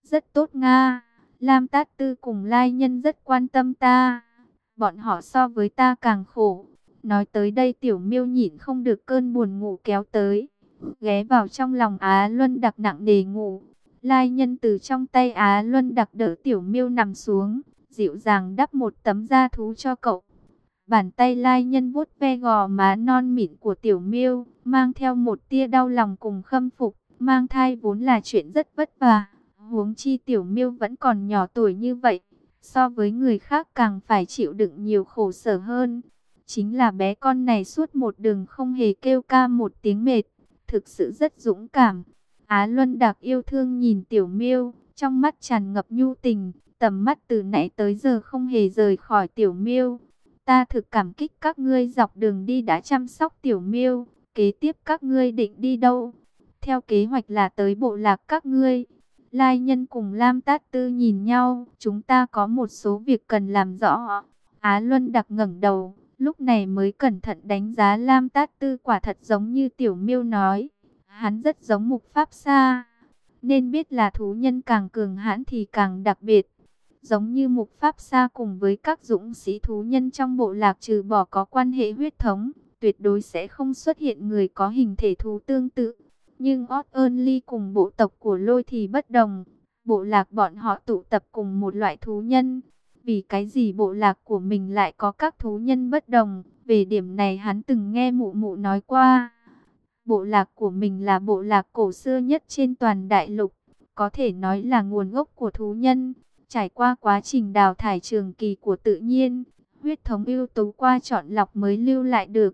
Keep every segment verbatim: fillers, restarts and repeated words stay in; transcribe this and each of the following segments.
Rất tốt Nga, Lam Tát Tư cùng Lai Nhân rất quan tâm ta. Bọn họ so với ta càng khổ. Nói tới đây Tiểu Miêu nhịn không được cơn buồn ngủ kéo tới, ghé vào trong lòng Á Luân Đặc nặng nề ngủ. Lai Nhân từ trong tay Á Luân Đặc đỡ Tiểu Miêu nằm xuống, dịu dàng đắp một tấm da thú cho cậu. Bàn tay Lai Nhân vuốt ve gò má non mịn của Tiểu Miêu, mang theo một tia đau lòng cùng khâm phục. Mang thai vốn là chuyện rất vất vả, huống chi Tiểu Miêu vẫn còn nhỏ tuổi như vậy, so với người khác càng phải chịu đựng nhiều khổ sở hơn. Chính là bé con này suốt một đường không hề kêu ca một tiếng mệt, thực sự rất dũng cảm. Á Luân Đạc yêu thương nhìn Tiểu Miêu, trong mắt tràn ngập nhu tình, tầm mắt từ nãy tới giờ không hề rời khỏi Tiểu Miêu. Ta thực cảm kích các ngươi dọc đường đi đã chăm sóc Tiểu Miêu, kế tiếp các ngươi định đi đâu? Theo kế hoạch là tới bộ lạc các ngươi. Lai Nhân cùng Lam Tát Tư nhìn nhau, chúng ta có một số việc cần làm rõ. Á Luân Đặc ngẩng đầu, lúc này mới cẩn thận đánh giá Lam Tát Tư, quả thật giống như Tiểu Miêu nói. Hắn rất giống Mục Pháp Sa, nên biết là thú nhân càng cường hãn thì càng đặc biệt. Giống như Mục Pháp Sa cùng với các dũng sĩ thú nhân trong bộ lạc, trừ bỏ có quan hệ huyết thống, tuyệt đối sẽ không xuất hiện người có hình thể thú tương tự. Nhưng Odd Ly cùng bộ tộc của Lôi thì bất đồng. Bộ lạc bọn họ tụ tập cùng một loại thú nhân. Vì cái gì bộ lạc của mình lại có các thú nhân bất đồng? Về điểm này hắn từng nghe mụ mụ nói qua. Bộ lạc của mình là bộ lạc cổ xưa nhất trên toàn đại lục, có thể nói là nguồn gốc của thú nhân. Trải qua quá trình đào thải trường kỳ của tự nhiên, huyết thống ưu tú qua chọn lọc mới lưu lại được.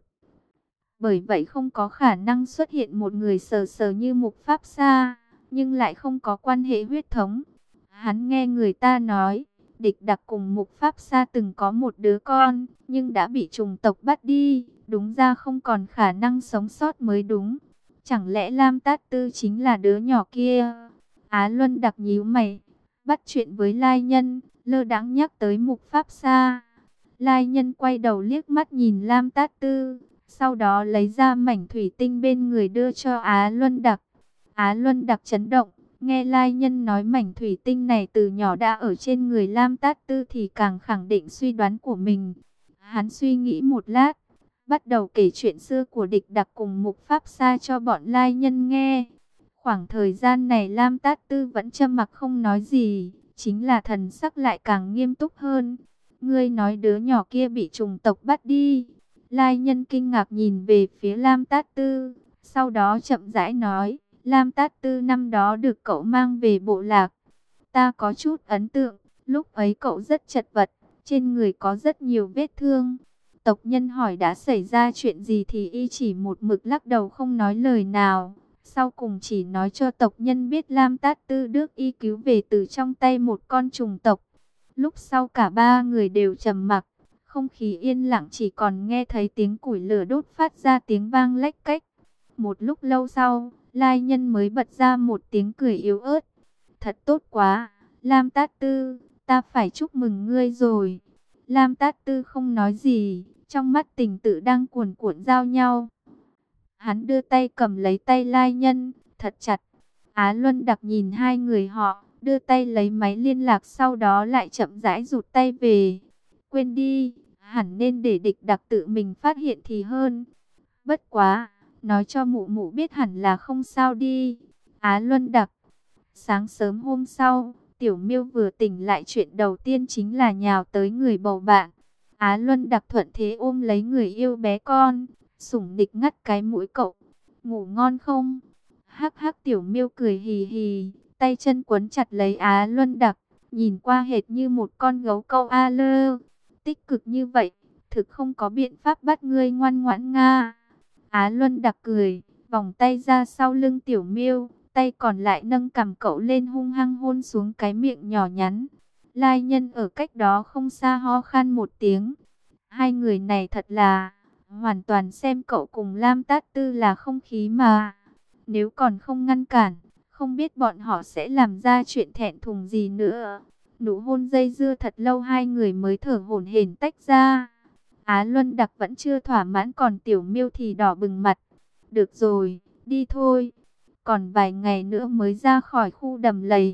Bởi vậy không có khả năng xuất hiện một người sờ sờ như Mục Pháp Sa, nhưng lại không có quan hệ huyết thống. Hắn nghe người ta nói, Địch Đặc cùng Mục Pháp Sa từng có một đứa con, nhưng đã bị chủng tộc bắt đi, đúng ra không còn khả năng sống sót mới đúng. Chẳng lẽ Lam Tát Tư chính là đứa nhỏ kia? Á Luân Đặc nhíu mày, bắt chuyện với Lai Nhân, lơ đãng nhắc tới Mục Pháp Sa. Lai Nhân quay đầu liếc mắt nhìn Lam Tát Tư, sau đó lấy ra mảnh thủy tinh bên người đưa cho Á Luân Đặc. Á Luân Đặc chấn động, nghe Lai Nhân nói mảnh thủy tinh này từ nhỏ đã ở trên người Lam Tát Tư thì càng khẳng định suy đoán của mình. Hắn suy nghĩ một lát, bắt đầu kể chuyện xưa của Địch Đặc cùng Mục Pháp Sa cho bọn Lai Nhân nghe. Khoảng thời gian này Lam Tát Tư vẫn trầm mặc không nói gì, chính là thần sắc lại càng nghiêm túc hơn. Ngươi nói đứa nhỏ kia bị chủng tộc bắt đi. Lai Nhân kinh ngạc nhìn về phía Lam Tát Tư, sau đó chậm rãi nói, Lam Tát Tư năm đó được cậu mang về bộ lạc. Ta có chút ấn tượng, lúc ấy cậu rất chật vật, trên người có rất nhiều vết thương. Tộc nhân hỏi đã xảy ra chuyện gì thì y chỉ một mực lắc đầu không nói lời nào. Sau cùng chỉ nói cho tộc nhân biết Lam Tát Tư được y cứu về từ trong tay một con trùng tộc. Lúc sau cả ba người đều trầm mặc. Không khí yên lặng, chỉ còn nghe thấy tiếng củi lửa đốt phát ra tiếng vang lách cách. Một lúc lâu sau, Lai Nhân mới bật ra một tiếng cười yếu ớt. Thật tốt quá, Lam Tát Tư, ta phải chúc mừng ngươi rồi. Lam Tát Tư không nói gì, trong mắt tình tự đang cuồn cuộn giao nhau. Hắn đưa tay cầm lấy tay Lai Nhân, thật chặt. Á Luân Đặc nhìn hai người họ, đưa tay lấy máy liên lạc, sau đó lại chậm rãi rụt tay về. Quên đi, hẳn nên để Địch Đặc tự mình phát hiện thì hơn. Bất quá, nói cho mụ mụ biết hẳn là không sao đi. Á Luân Đặc. Sáng sớm hôm sau, Tiểu Miêu vừa tỉnh lại, chuyện đầu tiên chính là nhào tới người bầu bạn. Á Luân Đặc thuận thế ôm lấy người yêu bé con, sủng nịch ngắt cái mũi cậu. Ngủ ngon không? Hắc hắc, Tiểu Miêu cười hì hì, tay chân quấn chặt lấy Á Luân Đặc, nhìn qua hệt như một con gấu câu a lơ. Tích cực như vậy, thực không có biện pháp bắt ngươi ngoan ngoãn Nga. Á Luân Đặc cười, vòng tay ra sau lưng Tiểu Miêu, tay còn lại nâng cằm cậu lên hung hăng hôn xuống cái miệng nhỏ nhắn. Lai Nhân ở cách đó không xa ho khan một tiếng. Hai người này thật là hoàn toàn xem cậu cùng Lam Tát Tư là không khí mà. Nếu còn không ngăn cản, không biết bọn họ sẽ làm ra chuyện thẹn thùng gì nữa. Nụ hôn dây dưa thật lâu, hai người mới thở hổn hển tách ra. Á Luân Đặc vẫn chưa thỏa mãn, còn Tiểu Miêu thì đỏ bừng mặt. Được rồi, đi thôi. Còn vài ngày nữa mới ra khỏi khu đầm lầy.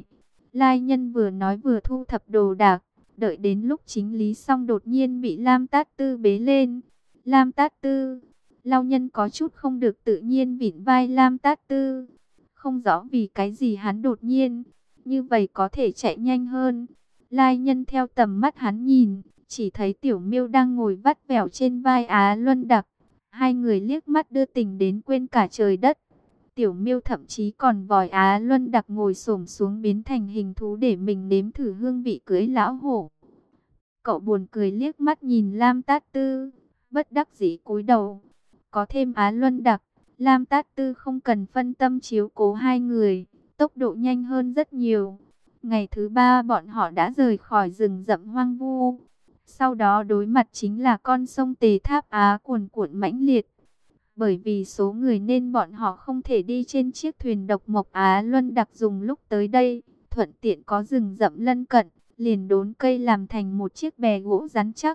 Lai Nhân vừa nói vừa thu thập đồ đạc, đợi đến lúc chính lý xong đột nhiên bị Lam Tát Tư bế lên. Lam Tát Tư, Lao Nhân có chút không được tự nhiên vịn vai Lam Tát Tư. Không rõ vì cái gì hắn đột nhiên, như vậy có thể chạy nhanh hơn. Lai Nhân theo tầm mắt hắn nhìn, chỉ thấy Tiểu Miêu đang ngồi vắt vẻo trên vai Á Luân Đặc. Hai người liếc mắt đưa tình đến quên cả trời đất. Tiểu Miêu thậm chí còn vòi Á Luân Đặc ngồi xổm xuống biến thành hình thú để mình nếm thử hương vị cưới lão hổ. Cậu buồn cười liếc mắt nhìn Lam Tát Tư, bất đắc dĩ cúi đầu. Có thêm Á Luân Đặc, Lam Tát Tư không cần phân tâm chiếu cố hai người, tốc độ nhanh hơn rất nhiều. Ngày thứ ba bọn họ đã rời khỏi rừng rậm hoang vu. Sau đó đối mặt chính là con sông Tề Tháp Á cuồn cuộn mãnh liệt. Bởi vì số người nên bọn họ không thể đi trên chiếc thuyền độc mộc Á Luân Đặc dùng lúc tới đây. Thuận tiện có rừng rậm lân cận, liền đốn cây làm thành một chiếc bè gỗ rắn chắc.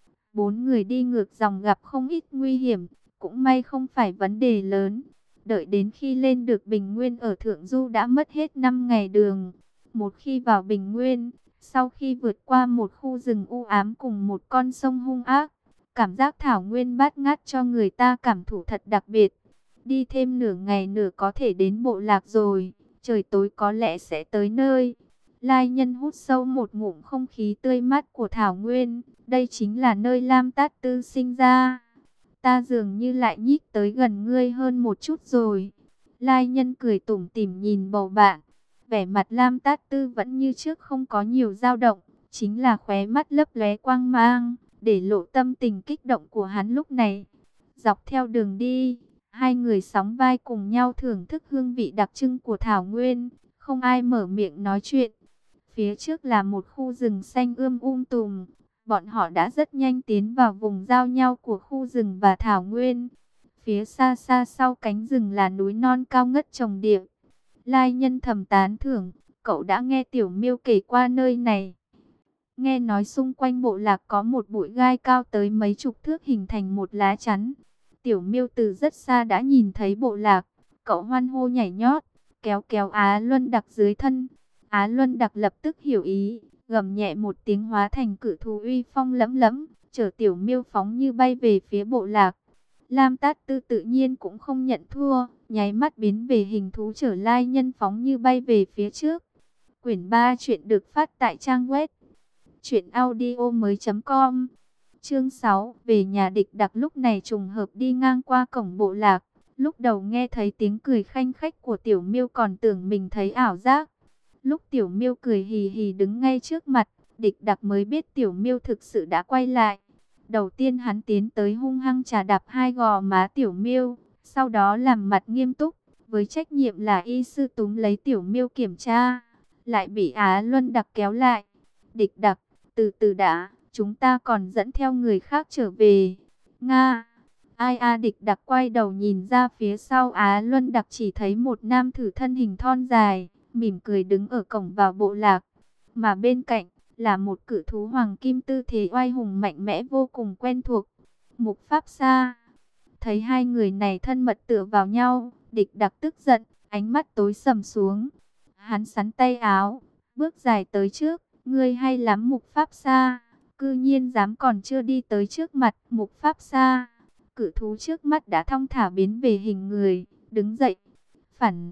Bốn người đi ngược dòng gặp không ít nguy hiểm, cũng may không phải vấn đề lớn. Đợi đến khi lên được Bình Nguyên ở Thượng Du đã mất hết năm ngày đường. Một khi vào Bình Nguyên, sau khi vượt qua một khu rừng u ám cùng một con sông hung ác, cảm giác thảo nguyên bát ngát cho người ta cảm thụ thật đặc biệt. Đi thêm nửa ngày nửa có thể đến bộ lạc rồi, trời tối có lẽ sẽ tới nơi. Lai Nhân hút sâu một ngụm không khí tươi mát của thảo nguyên, đây chính là nơi Lam Tát Tư sinh ra. Ta dường như lại nhích tới gần ngươi hơn một chút rồi. Lai Nhân cười tủm tỉm nhìn bầu bạn. Vẻ mặt Lam Tát Tư vẫn như trước không có nhiều dao động, chính là khóe mắt lấp lóe quang mang, để lộ tâm tình kích động của hắn lúc này. Dọc theo đường đi, hai người sóng vai cùng nhau thưởng thức hương vị đặc trưng của thảo nguyên, không ai mở miệng nói chuyện. Phía trước là một khu rừng xanh ươm um tùm, bọn họ đã rất nhanh tiến vào vùng giao nhau của khu rừng và thảo nguyên. Phía xa xa sau cánh rừng là núi non cao ngất trồng điệp. Lai Nhân thầm tán thưởng, cậu đã nghe Tiểu Miêu kể qua nơi này. Nghe nói xung quanh bộ lạc có một bụi gai cao tới mấy chục thước hình thành một lá chắn. Tiểu Miêu từ rất xa đã nhìn thấy bộ lạc, cậu hoan hô nhảy nhót, kéo kéo Á Luân Đặc dưới thân. Á Luân Đặc lập tức hiểu ý, gầm nhẹ một tiếng hóa thành cự thú uy phong lẫm lẫm, chở Tiểu Miêu phóng như bay về phía bộ lạc. Lam Tát Tư tự nhiên cũng không nhận thua, nháy mắt biến về hình thú chở Lai Nhân phóng như bay về phía trước. Quyển ba chuyện được phát tại trang web truyện audio mới chấm com. Chương sáu, về nhà Địch Đặc lúc này trùng hợp đi ngang qua cổng bộ lạc. Lúc đầu nghe thấy tiếng cười khanh khách của Tiểu Miêu còn tưởng mình thấy ảo giác. Lúc Tiểu Miêu cười hì hì đứng ngay trước mặt, Địch Đặc mới biết Tiểu Miêu thực sự đã quay lại. Đầu tiên hắn tiến tới hung hăng chà đạp hai gò má Tiểu Miêu, sau đó làm mặt nghiêm túc, với trách nhiệm là y sư túm lấy Tiểu Miêu kiểm tra, lại bị Á Luân Đặc kéo lại. Địch Đặc, từ từ đã, chúng ta còn dẫn theo người khác trở về. Nga, ai a Địch Đặc quay đầu nhìn ra phía sau Á Luân Đặc chỉ thấy một nam tử thân hình thon dài, mỉm cười đứng ở cổng vào bộ lạc, mà bên cạnh là một cự thú hoàng kim tư thế oai hùng mạnh mẽ vô cùng quen thuộc. Mục Pháp Sa. Thấy hai người này thân mật tựa vào nhau, Địch Đặc tức giận, ánh mắt tối sầm xuống. Hắn sắn tay áo, bước dài tới trước, ngươi hay lắm Mục Pháp Sa, cư nhiên dám còn chưa đi tới trước mặt Mục Pháp Sa. Cự thú trước mắt đã thong thả biến về hình người, đứng dậy, phản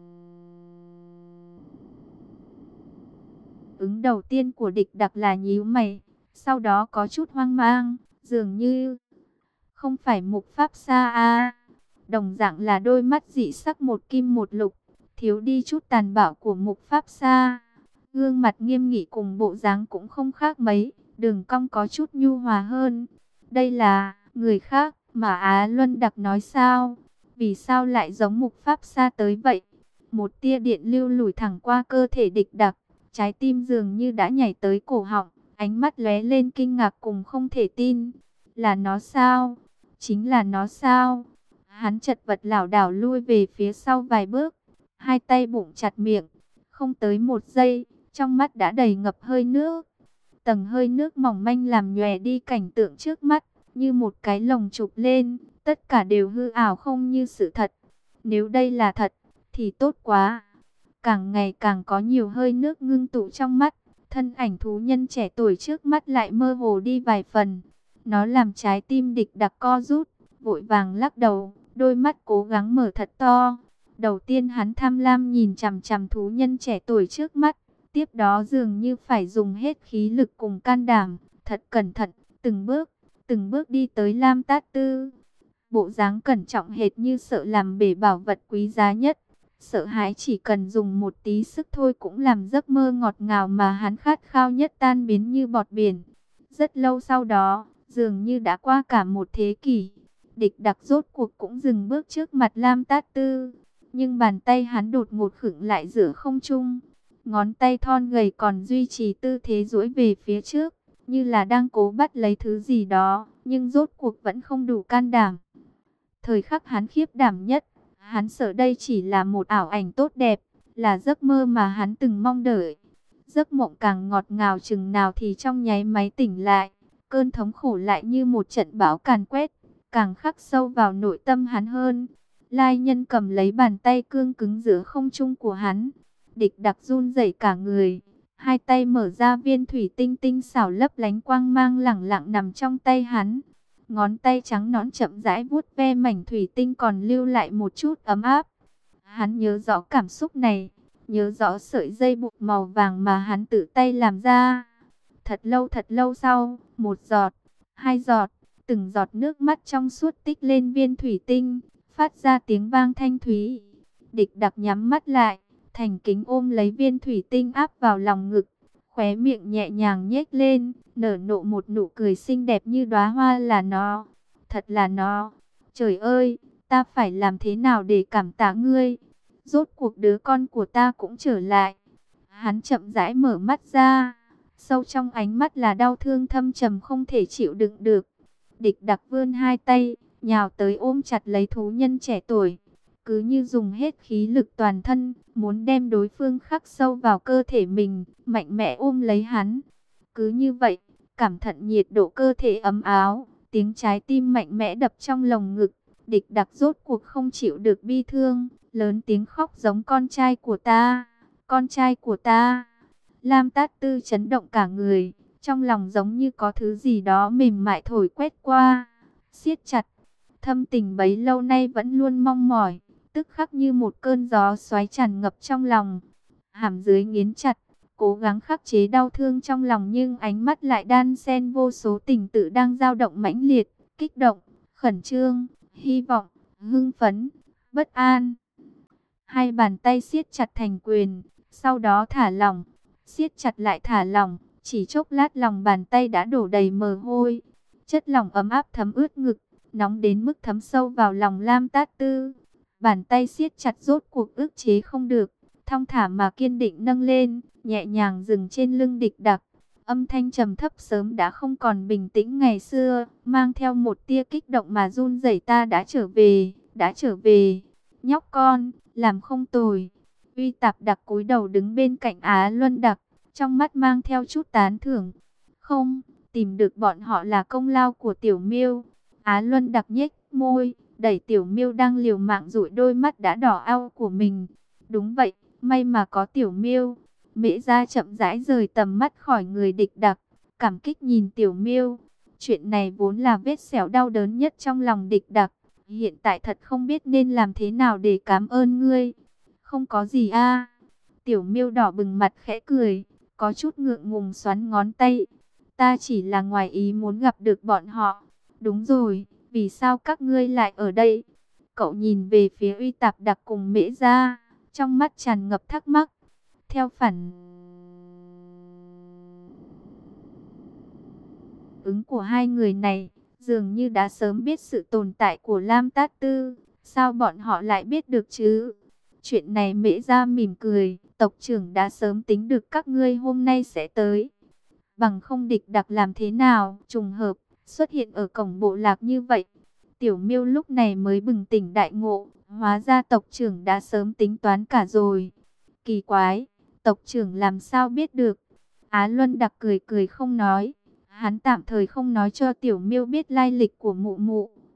ứng đầu tiên của Địch Đặc là nhíu mày, sau đó có chút hoang mang, dường như không phải Mục Pháp Sa a. Đồng dạng là đôi mắt dị sắc một kim một lục, thiếu đi chút tàn bạo của Mục Pháp Sa. Gương mặt nghiêm nghị cùng bộ dáng cũng không khác mấy, đường cong có chút nhu hòa hơn. Đây là người khác mà Á Luân Đặc nói sao? Vì sao lại giống Mục Pháp Sa tới vậy? Một tia điện lưu lủi thẳng qua cơ thể Địch Đặc, trái tim dường như đã nhảy tới cổ họng, ánh mắt lóe lên kinh ngạc cùng không thể tin. Là nó sao? Chính là nó sao? Hắn chật vật lảo đảo lui về phía sau vài bước, hai tay bụng chặt miệng, không tới một giây, trong mắt đã đầy ngập hơi nước. Tầng hơi nước mỏng manh làm nhòe đi cảnh tượng trước mắt, như một cái lồng chụp lên, tất cả đều hư ảo không như sự thật. Nếu đây là thật, thì tốt quá. càng ngày càng có nhiều hơi nước ngưng tụ trong mắt. Thân ảnh thú nhân trẻ tuổi trước mắt lại mơ hồ đi vài phần. Nó làm trái tim Địch Đặc co rút, vội vàng lắc đầu, đôi mắt cố gắng mở thật to. Đầu tiên hắn tham lam nhìn chằm chằm thú nhân trẻ tuổi trước mắt, tiếp đó dường như phải dùng hết khí lực cùng can đảm, thật cẩn thận, từng bước, từng bước đi tới Lam Tát Tư. Bộ dáng cẩn trọng hệt như sợ làm bể bảo vật quý giá nhất. Sợ hãi chỉ cần dùng một tí sức thôi cũng làm giấc mơ ngọt ngào mà hắn khát khao nhất tan biến như bọt biển. Rất lâu sau đó, dường như đã qua cả một thế kỷ, Địch Đặc rốt cuộc cũng dừng bước trước mặt Lam Tát Tư. Nhưng bàn tay hắn đột ngột khựng lại giữa không trung. Ngón tay thon gầy còn duy trì tư thế duỗi về phía trước, như là đang cố bắt lấy thứ gì đó, nhưng rốt cuộc vẫn không đủ can đảm. Thời khắc hắn khiếp đảm nhất, hắn sợ đây chỉ là một ảo ảnh tốt đẹp, là giấc mơ mà hắn từng mong đợi. Giấc mộng càng ngọt ngào chừng nào thì trong nháy máy tỉnh lại, cơn thống khổ lại như một trận bão càn quét, càng khắc sâu vào nội tâm hắn hơn. Lai Nhân cầm lấy bàn tay cương cứng giữa không trung của hắn. Địch Đặc run rẩy cả người, hai tay mở ra viên thủy tinh tinh xảo lấp lánh quang mang lẳng lặng nằm trong tay hắn. Ngón tay trắng nõn chậm rãi vuốt ve mảnh thủy tinh còn lưu lại một chút ấm áp. Hắn nhớ rõ cảm xúc này, nhớ rõ sợi dây buộc màu vàng mà hắn tự tay làm ra. Thật lâu thật lâu sau, một giọt, hai giọt, từng giọt nước mắt trong suốt tích lên viên thủy tinh, phát ra tiếng vang thanh thúy. Địch Đặc nhắm mắt lại, thành kính ôm lấy viên thủy tinh áp vào lòng ngực, khóe miệng nhẹ nhàng nhếch lên, nở nụ một nụ cười xinh đẹp như đóa hoa. Là nó, thật là nó. Trời ơi, ta phải làm thế nào để cảm tạ ngươi? Rốt cuộc đứa con của ta cũng trở lại. Hắn chậm rãi mở mắt ra, sâu trong ánh mắt là đau thương thâm trầm không thể chịu đựng được. Địch Đặc vươn hai tay, nhào tới ôm chặt lấy thú nhân trẻ tuổi, cứ như dùng hết khí lực toàn thân, muốn đem đối phương khắc sâu vào cơ thể mình, mạnh mẽ ôm lấy hắn. Cứ như vậy, cảm thận nhiệt độ cơ thể ấm áo, tiếng trái tim mạnh mẽ đập trong lồng ngực, Địch Đặc rốt cuộc không chịu được bi thương, lớn tiếng khóc giống con trai của ta, con trai của ta. Lam Tát Tư chấn động cả người, trong lòng giống như có thứ gì đó mềm mại thổi quét qua, siết chặt. Thâm tình bấy lâu nay vẫn luôn mong mỏi, tức khắc như một cơn gió xoáy tràn ngập trong lòng. Hàm dưới nghiến chặt, cố gắng khắc chế đau thương trong lòng, nhưng ánh mắt lại đan xen vô số tình tự đang dao động mãnh liệt, kích động, khẩn trương, hy vọng, hưng phấn, bất an. Hai bàn tay siết chặt thành quyền, sau đó thả lỏng, siết chặt lại thả lỏng, chỉ chốc lát lòng bàn tay đã đổ đầy mồ hôi. Chất lỏng ấm áp thấm ướt ngực, nóng đến mức thấm sâu vào lòng Lam Tát Tư. Bàn tay siết chặt rốt cuộc ức chế không được, thong thả mà kiên định nâng lên, nhẹ nhàng dừng trên lưng Địch Đặc. Âm thanh trầm thấp sớm đã không còn bình tĩnh ngày xưa, mang theo một tia kích động mà run rẩy. Ta đã trở về, đã trở về. Nhóc con, làm không tồi. Uy Tạp Đặc cúi đầu đứng bên cạnh Á Luân Đặc, trong mắt mang theo chút tán thưởng. Không, tìm được bọn họ là công lao của Tiểu Miêu. Á Luân Đặc nhếch môi, đẩy Tiểu Miêu đang liều mạng dụi đôi mắt đã đỏ au của mình. Đúng vậy, may mà có Tiểu Miêu. Mễ Gia chậm rãi rời tầm mắt khỏi người Địch Đặc, cảm kích nhìn Tiểu Miêu. Chuyện này vốn là vết sẹo đau đớn nhất trong lòng Địch Đặc, hiện tại thật không biết nên làm thế nào để cảm ơn ngươi. Không có gì a. Tiểu Miêu đỏ bừng mặt khẽ cười, có chút ngượng ngùng xoắn ngón tay. Ta chỉ là ngoài ý muốn gặp được bọn họ. Đúng rồi, vì sao các ngươi lại ở đây? Cậu nhìn về phía Uy Tạp Đặc cùng Mễ Gia, trong mắt tràn ngập thắc mắc. Theo phản ứng của hai người này, dường như đã sớm biết sự tồn tại của Lam Tát Tư. Sao bọn họ lại biết được chứ? Chuyện này Mễ Gia mỉm cười, tộc trưởng đã sớm tính được các ngươi hôm nay sẽ tới. Bằng không Địch Đặc làm thế nào trùng hợp xuất hiện ở cổng bộ lạc như vậy. Tiểu Miêu lúc này mới bừng tỉnh đại ngộ, hóa ra tộc trưởng đã sớm tính toán cả rồi. Kỳ quái, tộc trưởng làm sao biết được? Á Luân Đặc cười cười không nói. Hắn tạm thời không nói cho Tiểu Miêu biết lai lịch của mụ mụ.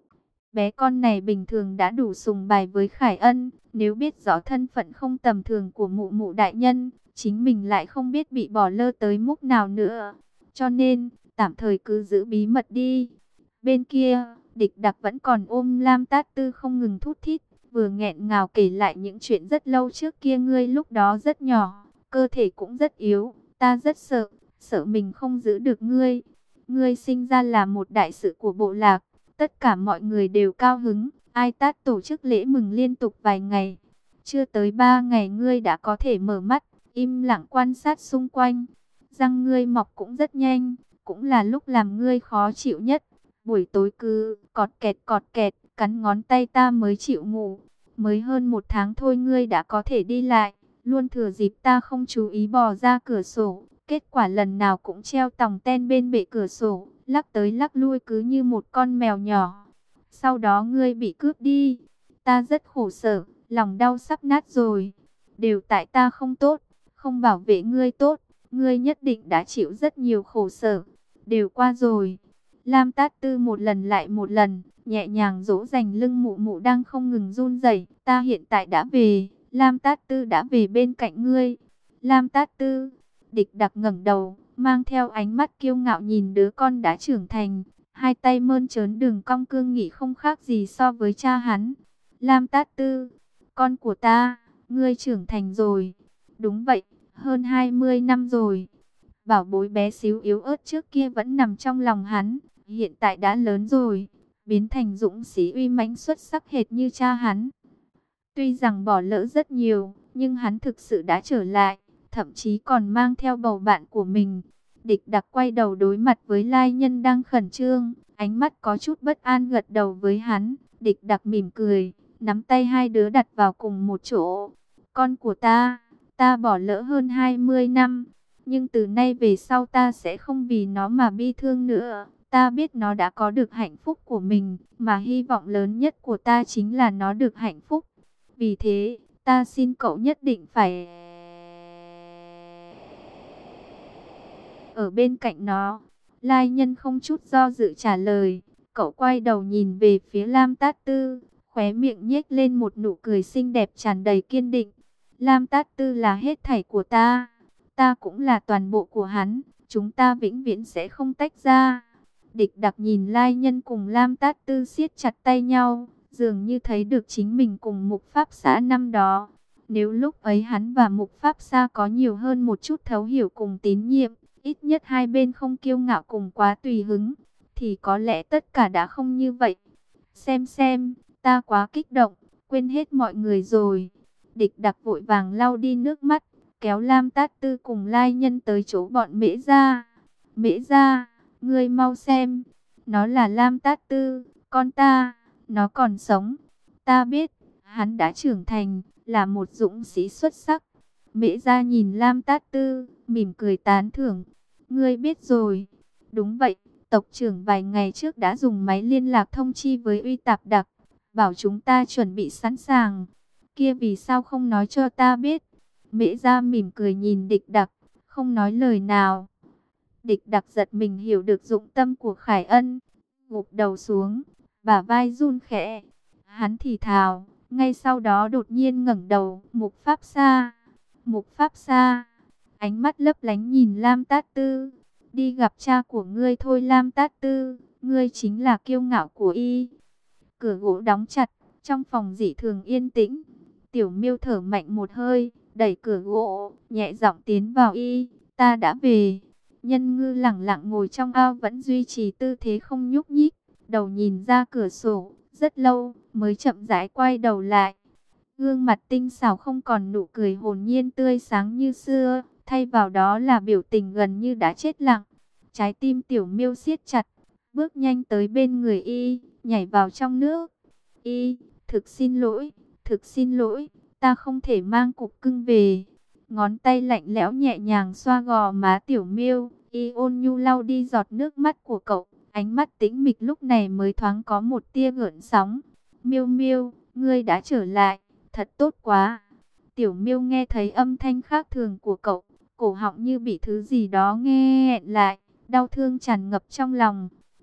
Bé con này bình thường đã đủ sùng bài với Khải Ân, nếu biết rõ thân phận không tầm thường của mụ mụ đại nhân, chính mình lại không biết bị bỏ lơ tới mức nào nữa. Cho nên, tạm thời cứ giữ bí mật đi. Bên kia, Địch Đặc vẫn còn ôm Lam Tát Tư không ngừng thút thít, vừa nghẹn ngào kể lại những chuyện rất lâu trước kia. Ngươi lúc đó rất nhỏ, cơ thể cũng rất yếu, ta rất sợ, sợ mình không giữ được ngươi. Ngươi sinh ra là một đại sự của bộ lạc, tất cả mọi người đều cao hứng, Ai Tát tổ chức lễ mừng liên tục vài ngày. Chưa tới ba ngày ngươi đã có thể mở mắt, im lặng quan sát xung quanh. Răng ngươi mọc cũng rất nhanh, cũng là lúc làm ngươi khó chịu nhất. Buổi tối cứ cọt kẹt cọt kẹt, cắn ngón tay ta mới chịu ngủ. Mới hơn một tháng thôi ngươi đã có thể đi lại, luôn thừa dịp ta không chú ý bò ra cửa sổ. Kết quả lần nào cũng treo tòng ten bên bệ cửa sổ, lắc tới lắc lui cứ như một con mèo nhỏ. Sau đó ngươi bị cướp đi, ta rất khổ sở, lòng đau sắp nát rồi. Đều tại ta không tốt, không bảo vệ ngươi tốt, ngươi nhất định đã chịu rất nhiều khổ sở. Đều qua rồi. Lam Tát Tư một lần lại một lần, nhẹ nhàng dỗ dành lưng mụ mụ đang không ngừng run rẩy. Ta hiện tại đã về, Lam Tát Tư đã về bên cạnh ngươi. Lam Tát Tư, Địch Đặc ngẩng đầu, mang theo ánh mắt kiêu ngạo nhìn đứa con đã trưởng thành. Hai tay mơn trớn đường cong cương nghị không khác gì so với cha hắn. Lam Tát Tư, con của ta, ngươi trưởng thành rồi. Đúng vậy, hơn hai mươi năm rồi. Bảo bối bé xíu yếu ớt trước kia vẫn nằm trong lòng hắn, hiện tại đã lớn rồi, biến thành dũng sĩ uy mãnh xuất sắc hệt như cha hắn. Tuy rằng bỏ lỡ rất nhiều, nhưng hắn thực sự đã trở lại, thậm chí còn mang theo bầu bạn của mình. Địch Đặc quay đầu đối mặt với Lai Nhân đang khẩn trương, ánh mắt có chút bất an gật đầu với hắn. Địch Đặc mỉm cười, nắm tay hai đứa đặt vào cùng một chỗ. Con của ta, ta bỏ lỡ hơn hai mươi năm, nhưng từ nay về sau ta sẽ không vì nó mà bi thương nữa. Ta biết nó đã có được hạnh phúc của mình, mà hy vọng lớn nhất của ta chính là nó được hạnh phúc. Vì thế, ta xin cậu nhất định phải ở bên cạnh nó. Lai Nhân không chút do dự trả lời. Cậu quay đầu nhìn về phía Lam Tát Tư, khóe miệng nhếch lên một nụ cười xinh đẹp tràn đầy kiên định. Lam Tát Tư là hết thảy của ta, ta cũng là toàn bộ của hắn, chúng ta vĩnh viễn sẽ không tách ra. Địch Đặc nhìn Lai Nhân cùng Lam Tát Tư siết chặt tay nhau, dường như thấy được chính mình cùng Mục Pháp Xã năm đó. Nếu lúc ấy hắn và Mục Pháp Xã có nhiều hơn một chút thấu hiểu cùng tín nhiệm, ít nhất hai bên không kiêu ngạo cùng quá tùy hứng, thì có lẽ tất cả đã không như vậy. Xem xem, ta quá kích động, quên hết mọi người rồi. Địch Đặc vội vàng lau đi nước mắt, kéo Lam Tát Tư cùng Lai Nhân tới chỗ bọn Mễ Gia. Mễ Gia, ngươi mau xem, nó là Lam Tát Tư, con ta, nó còn sống. Ta biết, hắn đã trưởng thành, là một dũng sĩ xuất sắc. Mễ Gia nhìn Lam Tát Tư, mỉm cười tán thưởng. Ngươi biết rồi. Đúng vậy, tộc trưởng vài ngày trước đã dùng máy liên lạc thông chi với Uy Tạp Đặc, bảo chúng ta chuẩn bị sẵn sàng. Kia vì sao không nói cho ta biết? Mễ Gia mỉm cười nhìn Địch Đặc, không nói lời nào. Địch Đặc giật mình hiểu được dụng tâm của Khải Ân, gục đầu xuống, bả vai run khẽ. Hắn thì thào, ngay sau đó đột nhiên ngẩng đầu. Mục Pháp Sa, Mục Pháp Sa, ánh mắt lấp lánh nhìn Lam Tát Tư. Đi gặp cha của ngươi thôi Lam Tát Tư, ngươi chính là kiêu ngạo của y. Cửa gỗ đóng chặt, trong phòng dị thường yên tĩnh. Tiểu Miêu thở mạnh một hơi, đẩy cửa gỗ, nhẹ giọng tiến vào. Y, ta đã về. Nhân Ngư lẳng lặng ngồi trong ao vẫn duy trì tư thế không nhúc nhích, đầu nhìn ra cửa sổ, rất lâu mới chậm rãi quay đầu lại. Gương mặt tinh xảo không còn nụ cười hồn nhiên tươi sáng như xưa, thay vào đó là biểu tình gần như đã chết lặng. Trái tim Tiểu Miêu siết chặt, bước nhanh tới bên người y, nhảy vào trong nước. Y, thực xin lỗi, thực xin lỗi, ta không thể mang cục cưng về. Ngón tay lạnh lẽo nhẹ nhàng xoa gò má Tiểu Miêu, y ôn nhu lau đi giọt nước mắt của cậu. Ánh mắt tĩnh mịch lúc này mới thoáng có một tia gợn sóng. Miêu Miêu, ngươi đã trở lại, thật tốt quá. Tiểu Miêu nghe thấy âm thanh khác thường của cậu, cổ họng như bị thứ gì đó nghe nghẹn lại, đau thương tràn ngập trong lòng.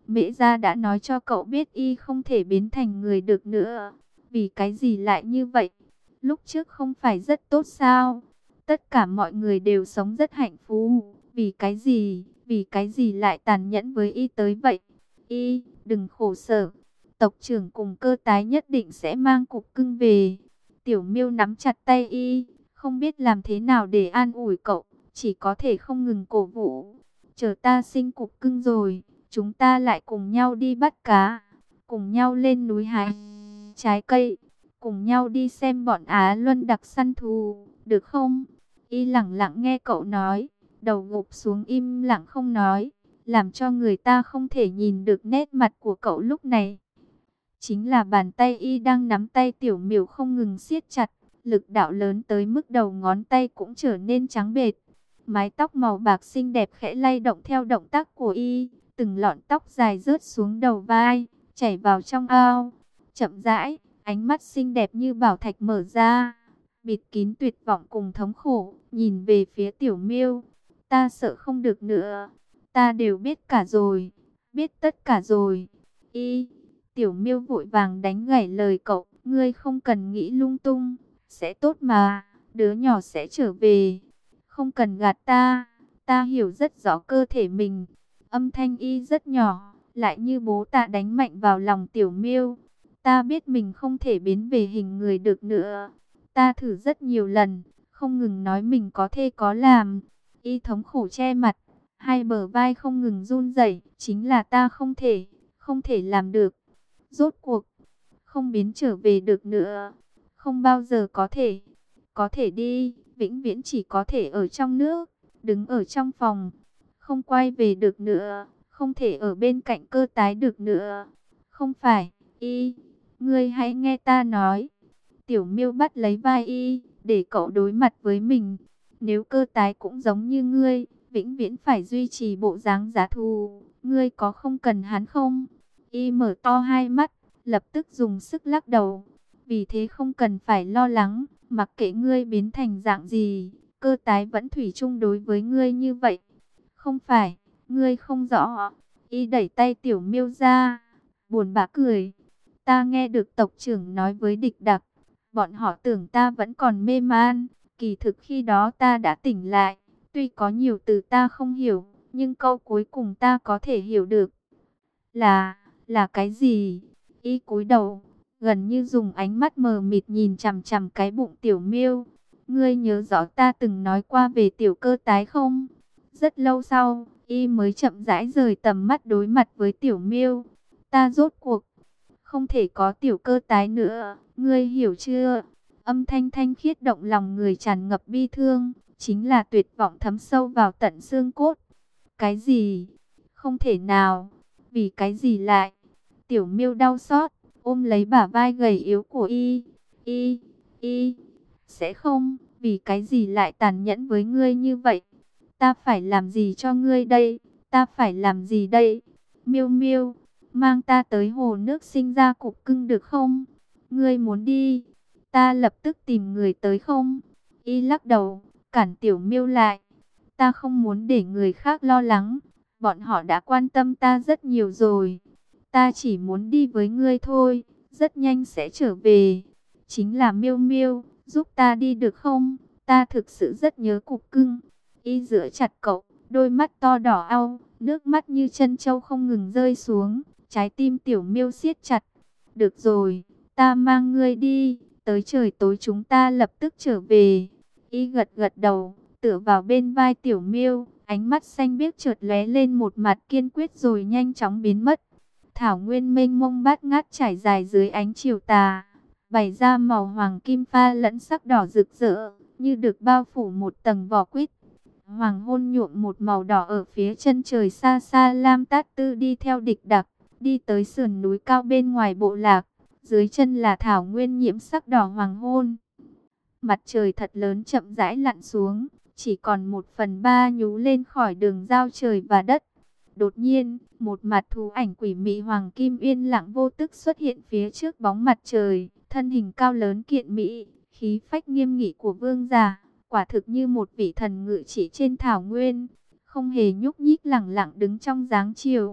Mễ gia đã nói cho cậu biết y không thể biến thành người được nữa. Vì cái gì lại như vậy? Lúc trước không phải rất tốt sao? Tất cả mọi người đều sống rất hạnh phúc. Vì cái gì? Vì cái gì lại tàn nhẫn với y tới vậy? Y, đừng khổ sở. Tộc trưởng cùng Cơ Tái nhất định sẽ mang cục cưng về. Tiểu Miêu nắm chặt tay y, không biết làm thế nào để an ủi cậu, chỉ có thể không ngừng cổ vũ. Chờ ta sinh cục cưng rồi, chúng ta lại cùng nhau đi bắt cá, cùng nhau lên núi hái trái cây, cùng nhau đi xem bọn Á Luân đặc săn thú, được không? Y lặng lặng nghe cậu nói, đầu gục xuống im lặng không nói, làm cho người ta không thể nhìn được nét mặt của cậu lúc này. Chính là bàn tay y đang nắm tay Tiểu Miểu không ngừng siết chặt, lực đạo lớn tới mức đầu ngón tay cũng trở nên trắng bệch. Mái tóc màu bạc xinh đẹp khẽ lay động theo động tác của y, từng lọn tóc dài rớt xuống đầu vai, chảy vào trong ao. Chậm rãi, ánh mắt xinh đẹp như bảo thạch mở ra, bịt kín tuyệt vọng cùng thống khổ, nhìn về phía Tiểu Miêu. Ta sợ không được nữa, ta đều biết cả rồi, biết tất cả rồi. Y, Tiểu Miêu vội vàng đánh gãy lời cậu, ngươi không cần nghĩ lung tung, sẽ tốt mà, đứa nhỏ sẽ trở về. Không cần gạt ta, ta hiểu rất rõ cơ thể mình. Âm thanh y rất nhỏ, lại như bố tạ đánh mạnh vào lòng Tiểu Miêu. Ta biết mình không thể biến về hình người được nữa. Ta thử rất nhiều lần, không ngừng nói mình có thể có làm. Y thống khổ che mặt, hai bờ vai không ngừng run rẩy, chính là ta không thể, không thể làm được. Rốt cuộc, không biến trở về được nữa, không bao giờ có thể, có thể đi, vĩnh viễn chỉ có thể ở trong nước, đứng ở trong phòng, không quay về được nữa, không thể ở bên cạnh Cơ Tái được nữa. Không phải, y, ngươi hãy nghe ta nói. Tiểu Miêu bắt lấy vai y, để cậu đối mặt với mình. Nếu Cơ Tái cũng giống như ngươi, vĩnh viễn phải duy trì bộ dáng giá thù, ngươi có không cần hắn không? Y mở to hai mắt, lập tức dùng sức lắc đầu. Vì thế không cần phải lo lắng, mặc kệ ngươi biến thành dạng gì, Cơ Tái vẫn thủy chung đối với ngươi như vậy. Không phải, ngươi không rõ. Y đẩy tay Tiểu Miêu ra, buồn bã cười. Ta nghe được tộc trưởng nói với địch đặc, bọn họ tưởng ta vẫn còn mê man, kỳ thực khi đó ta đã tỉnh lại. Tuy có nhiều từ ta không hiểu, nhưng câu cuối cùng ta có thể hiểu được. Là, là cái gì? Y cúi đầu, gần như dùng ánh mắt mờ mịt nhìn chằm chằm cái bụng Tiểu Miêu. Ngươi nhớ rõ ta từng nói qua về Tiểu Cơ Tái không? Rất lâu sau, y mới chậm rãi rời tầm mắt đối mặt với Tiểu Miêu. Ta rốt cuộc không thể có Tiểu Cơ Tái nữa, ngươi hiểu chưa? Âm thanh thanh khiết động lòng người tràn ngập bi thương, chính là tuyệt vọng thấm sâu vào tận xương cốt. Cái gì? Không thể nào. Vì cái gì lại? Tiểu Miêu đau xót, ôm lấy bả vai gầy yếu của y. Y, y, sẽ không, vì cái gì lại tàn nhẫn với ngươi như vậy? Ta phải làm gì cho ngươi đây? Ta phải làm gì đây? Miêu Miêu, mang ta tới hồ nước sinh ra cục cưng được không? Ngươi muốn đi, ta lập tức tìm người tới không? Y lắc đầu, cản Tiểu Miêu lại. Ta không muốn để người khác lo lắng, bọn họ đã quan tâm ta rất nhiều rồi. Ta chỉ muốn đi với ngươi thôi, rất nhanh sẽ trở về. Chính là Miêu Miêu, giúp ta đi được không? Ta thực sự rất nhớ cục cưng. Y giữ chặt cậu, đôi mắt to đỏ au, nước mắt như chân trâu không ngừng rơi xuống. Trái tim Tiểu Miêu siết chặt. Được rồi, ta mang ngươi đi, tới trời tối chúng ta lập tức trở về. Y gật gật đầu, tựa vào bên vai Tiểu Miêu, ánh mắt xanh biếc chợt lóe lên một mặt kiên quyết rồi nhanh chóng biến mất. Thảo nguyên mênh mông bát ngát trải dài dưới ánh chiều tà, bày ra màu hoàng kim pha lẫn sắc đỏ rực rỡ, như được bao phủ một tầng vỏ quýt. Hoàng hôn nhuộm một màu đỏ ở phía chân trời xa xa. Lam Tát Tư đi theo địch đặc, đi tới sườn núi cao bên ngoài bộ lạc, dưới chân là thảo nguyên nhiễm sắc đỏ hoàng hôn. Mặt trời thật lớn chậm rãi lặn xuống, chỉ còn một phần ba nhú lên khỏi đường giao trời và đất. Đột nhiên, một mặt thú ảnh quỷ mị hoàng kim yên lặng vô tức xuất hiện phía trước bóng mặt trời, thân hình cao lớn kiện mỹ, khí phách nghiêm nghị của vương giả, quả thực như một vị thần ngự trị trên thảo nguyên, không hề nhúc nhích lẳng lặng đứng trong dáng chiều.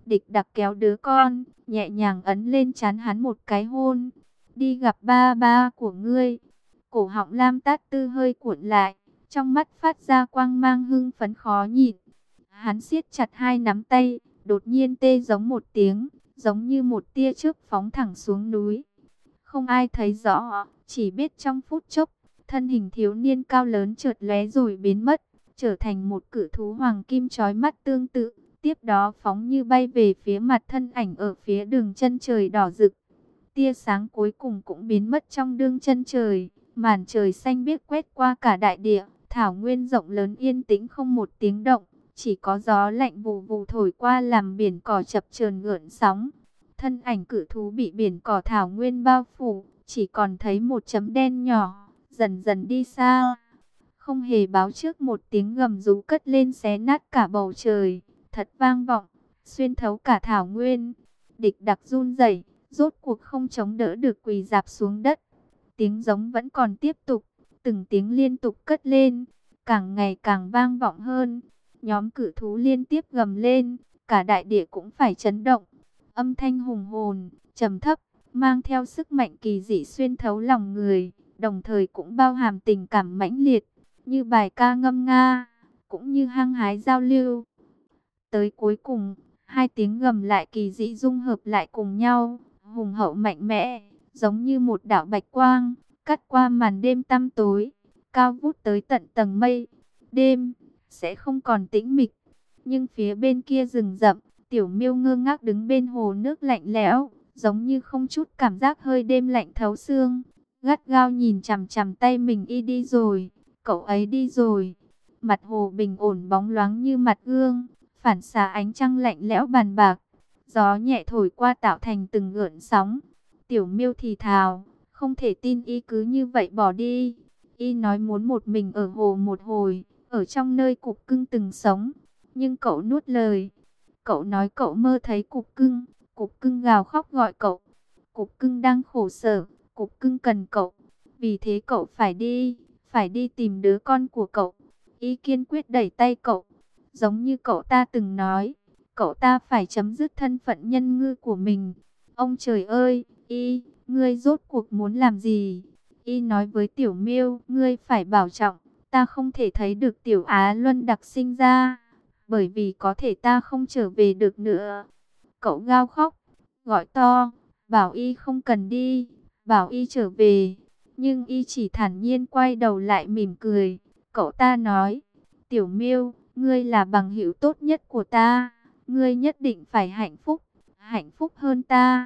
Địch Đặc kéo đứa con, nhẹ nhàng ấn lên trán hắn một cái hôn. Đi gặp ba ba của ngươi. Cổ họng Lam Tát Tư hơi cuộn lại, trong mắt phát ra quang mang hưng phấn khó nhịn. Hắn siết chặt hai nắm tay, đột nhiên tê giống một tiếng, giống như một tia chớp phóng thẳng xuống núi. Không ai thấy rõ, chỉ biết trong phút chốc, thân hình thiếu niên cao lớn chợt lóe rồi biến mất, trở thành một cự thú hoàng kim chói mắt tương tự. Tiếp đó phóng như bay về phía mặt thân ảnh ở phía đường chân trời đỏ rực. Tia sáng cuối cùng cũng biến mất trong đường chân trời, màn trời xanh biếc quét qua cả đại địa, thảo nguyên rộng lớn yên tĩnh không một tiếng động, chỉ có gió lạnh vù vù thổi qua làm biển cỏ chập chờn gợn sóng. Thân ảnh cự thú bị biển cỏ thảo nguyên bao phủ, chỉ còn thấy một chấm đen nhỏ, dần dần đi xa. Không hề báo trước, một tiếng gầm rú cất lên xé nát cả bầu trời, thật vang vọng, xuyên thấu cả thảo nguyên. Địch Đặc run rẩy, rốt cuộc không chống đỡ được quỳ rạp xuống đất. Tiếng giống vẫn còn tiếp tục, từng tiếng liên tục cất lên, càng ngày càng vang vọng hơn. Nhóm cự thú liên tiếp gầm lên, cả đại địa cũng phải chấn động. Âm thanh hùng hồn, trầm thấp, mang theo sức mạnh kỳ dị xuyên thấu lòng người, đồng thời cũng bao hàm tình cảm mãnh liệt, như bài ca ngâm nga, cũng như hăng hái giao lưu. Tới cuối cùng, hai tiếng gầm lại kỳ dị dung hợp lại cùng nhau, hùng hậu mạnh mẽ, giống như một đạo bạch quang, cắt qua màn đêm tăm tối, cao vút tới tận tầng mây. Đêm sẽ không còn tĩnh mịch, nhưng phía bên kia rừng rậm, Tiểu Miêu ngơ ngác đứng bên hồ nước lạnh lẽo, giống như không chút cảm giác hơi đêm lạnh thấu xương, gắt gao nhìn chằm chằm tay mình. Y đi rồi, cậu ấy đi rồi. Mặt hồ bình ổn bóng loáng như mặt gương, phản xạ ánh trăng lạnh lẽo bàn bạc. Gió nhẹ thổi qua tạo thành từng gợn sóng. Tiểu Miêu thì thào, không thể tin y cứ như vậy bỏ đi. Y nói muốn một mình ở hồ một hồi, ở trong nơi cục cưng từng sống. Nhưng cậu nuốt lời. Cậu nói cậu mơ thấy cục cưng, cục cưng gào khóc gọi cậu. Cục cưng đang khổ sở, cục cưng cần cậu. Vì thế cậu phải đi, phải đi tìm đứa con của cậu. Y kiên quyết đẩy tay cậu. Giống như cậu ta từng nói, cậu ta phải chấm dứt thân phận nhân ngư của mình. Ông trời ơi, Y, ngươi rốt cuộc muốn làm gì? Y nói với Tiểu Miêu, ngươi phải bảo trọng, ta không thể thấy được Tiểu Á Luân Đặc sinh ra, bởi vì có thể ta không trở về được nữa. Cậu gào khóc, gọi to, bảo Y không cần đi, bảo Y trở về. Nhưng Y chỉ thản nhiên quay đầu lại mỉm cười. Cậu ta nói, Tiểu Miêu, ngươi là bằng hữu tốt nhất của ta, ngươi nhất định phải hạnh phúc, hạnh phúc hơn ta.